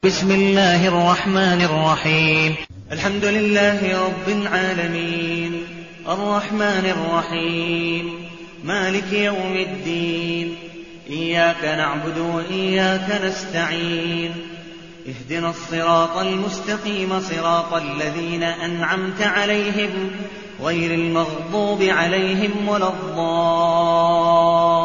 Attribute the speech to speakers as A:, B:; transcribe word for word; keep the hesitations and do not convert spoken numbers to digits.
A: بسم الله الرحمن الرحيم. الحمد لله رب العالمين الرحمن الرحيم مالك يوم الدين، إياك نعبد وإياك نستعين، اهدنا الصراط المستقيم صراط الذين أنعمت عليهم غير المغضوب عليهم ولا الضالين.